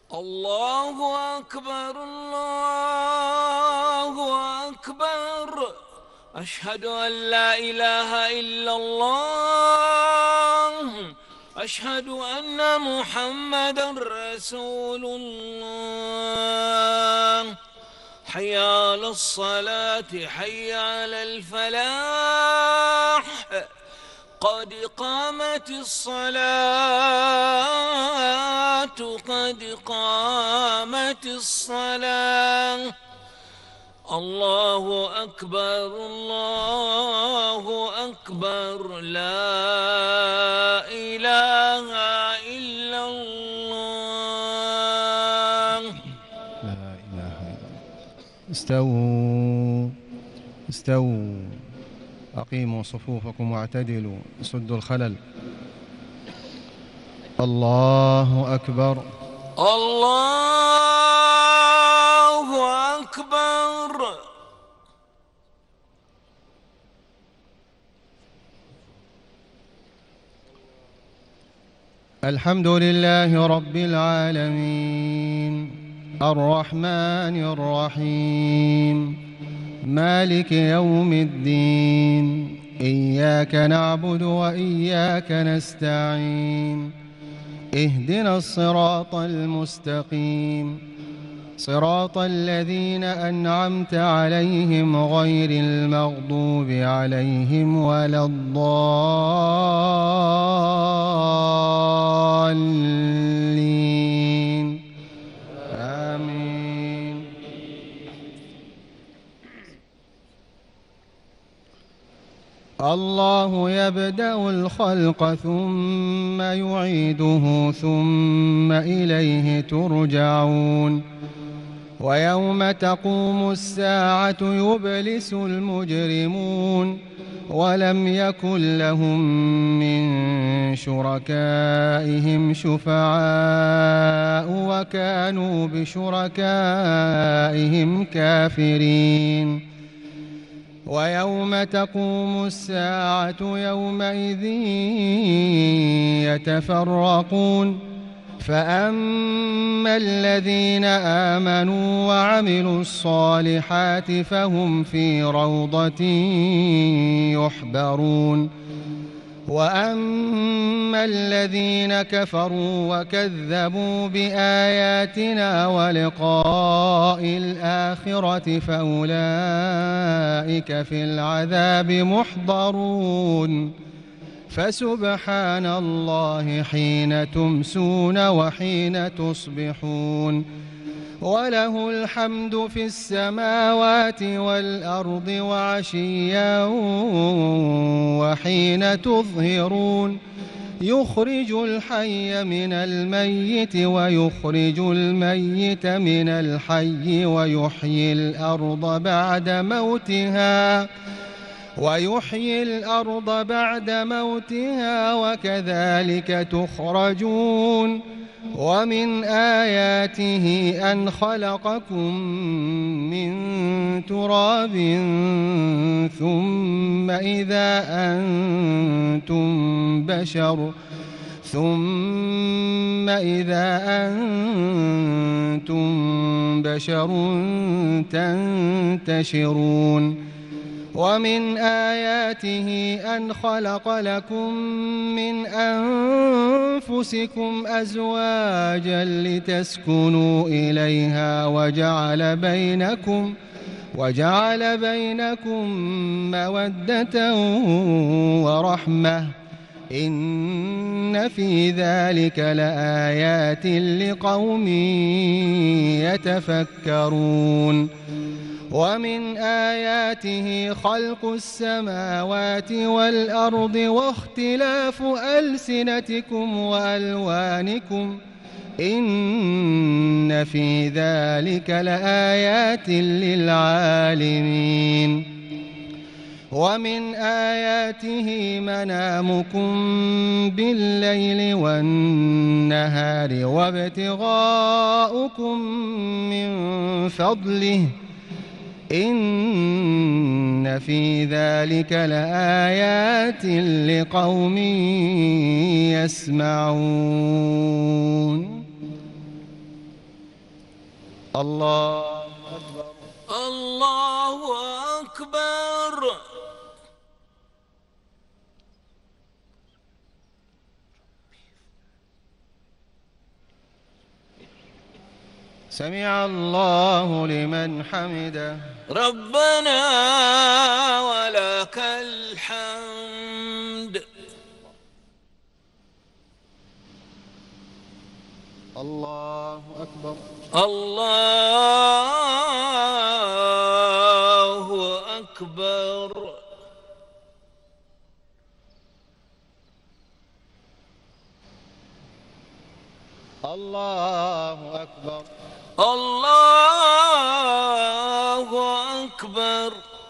الله أكبر الله أكبر. أشهد أن لا إله إلا الله. أشهد أن محمدا رسول الله. حي على الصلاة حي على الفلاح. قد قامت الصلاة قد قامت الصلاة. الله أكبر الله أكبر. لا إله إلا الله. لا إله إلا الله. استووا استووا، أقيموا صفوفكم واعتدلوا، سدوا الخلل. الله أكبر الله أكبر. الحمد لله رب العالمين، الرحمن الرحيم، مالك يوم الدين. إياك نعبد وإياك نستعين. اهدنا الصراط المستقيم، صراط الذين أنعمت عليهم غير المغضوب عليهم ولا الضالين. آمين. الله يبدأ الخلق ثم يعيده ثم إليه ترجعون. ويوم تقوم الساعة يبلس المجرمون ولم يكن لهم من شركائهم شفعاء وكانوا بشركائهم كافرين. ويوم تقوم الساعة يومئذ يتفرقون. فأما الذين آمنوا وعملوا الصالحات فهم في روضة يحبرون. وأما الذين كفروا وكذبوا بآياتنا ولقاء الآخرة فأولئك في العذاب محضرون. فسبحان الله حين تمسون وحين تصبحون. وله الحمد في السماوات والأرض وعشيا وحين تظهرون. يخرج الحي من الميت ويخرج الميت من الحي ويحيي الأرض بعد موتها وكذلك تخرجون. ومن آياته أن خلقكم من تراب ثم إذا أنتم بشر تنتشرون. ومن آياته أن خلق لكم من أنفسكم أزواجا لتسكنوا إليها وجعل بينكم مودة ورحمة. إن في ذلك لآيات لقوم يتفكرون. ومن آياته خلق السماوات والأرض واختلاف ألسنتكم وألوانكم. إن في ذلك لآيات للعالمين. ومن آياته منامكم بالليل والنهار وابتغاؤكم من فضله. إن في ذلك لآيات لقوم يسمعون. الله أكبر. الله أكبر. سمع الله لمن حمده. ربنا ولك الحمد. الله أكبر. الله أكبر. الله أكبر. الله أكبر.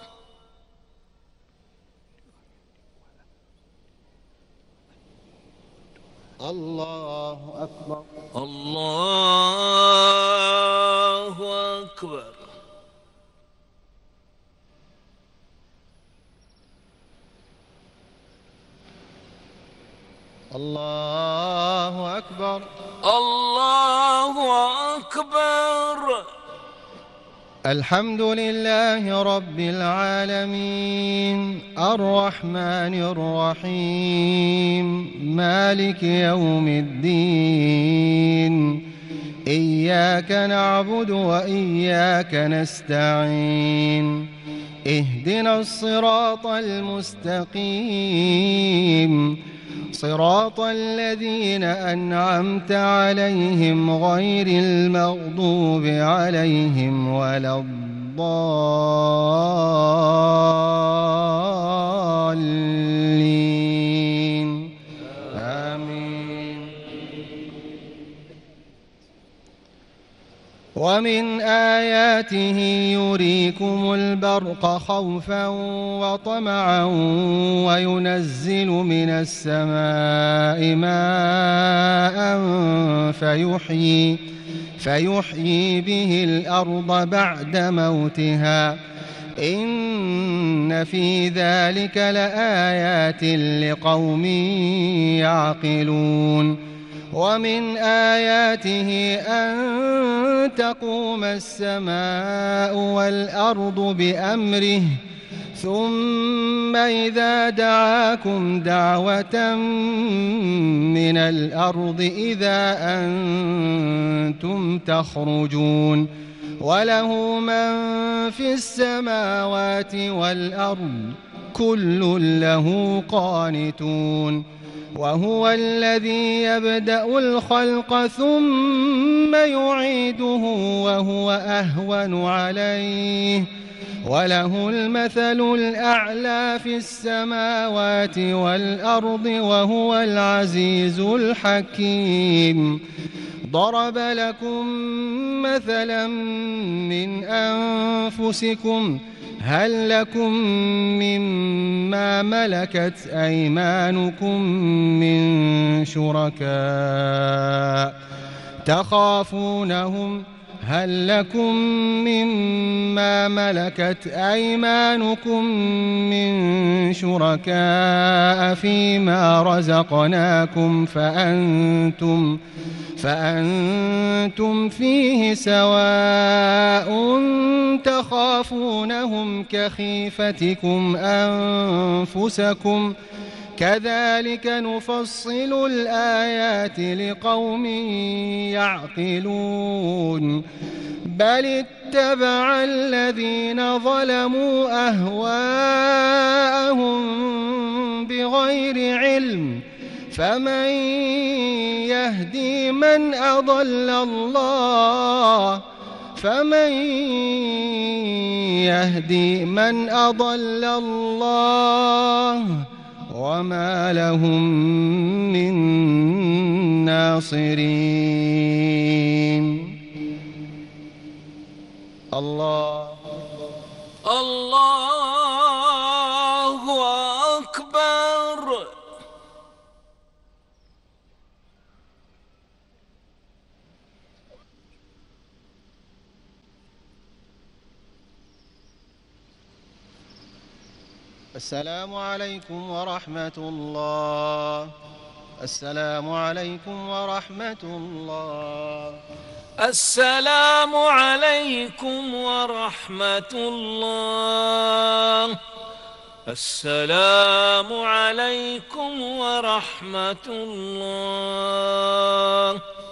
الله أكبر. الله أكبر. الله أكبر. الله أكبر. الحمد لله رب العالمين الرحمن الرحيم مالك يوم الدين إياك نعبد وإياك نستعين اهدنا الصراط المستقيم صراط الذين أنعمت عليهم غير المغضوب عليهم ولا الضالين آمين. ومن آياته يريكم البرق خوفا وطمعا وينزل من السماء ماء فيحيي به الأرض بعد موتها إن في ذلك لآيات لقوم يعقلون. ومن آياته أن تقوم السماء والأرض بأمره ثم إذا دعاكم دعوة من الأرض إذا أنتم تخرجون وله من في السماوات والأرض كل له قانتون. وهو الذي يبدأ الخلق ثم يعيده وهو أهون عليه وله المثل الأعلى في السماوات والأرض وهو العزيز الحكيم. ضرب لكم مثلا من أنفسكم هل لكم مما ملكت أيمانكم من شركاء تخافونهم هل لكم مما ملكت أيمانكم من شركاء فيما رزقناكم فأنتم فيه سواء تخافونهم كخيفتكم أنفسكم كذلك نفصل الآيات لقوم يعقلون. بل اتبع الذين ظلموا أهواءهم بغير علم فمن يهدي من أضل الله وما لهم من ناصرين. الله أكبر. السلام عليكم ورحمة الله. السلام عليكم ورحمة الله. السلام عليكم ورحمة الله. السلام عليكم ورحمة الله.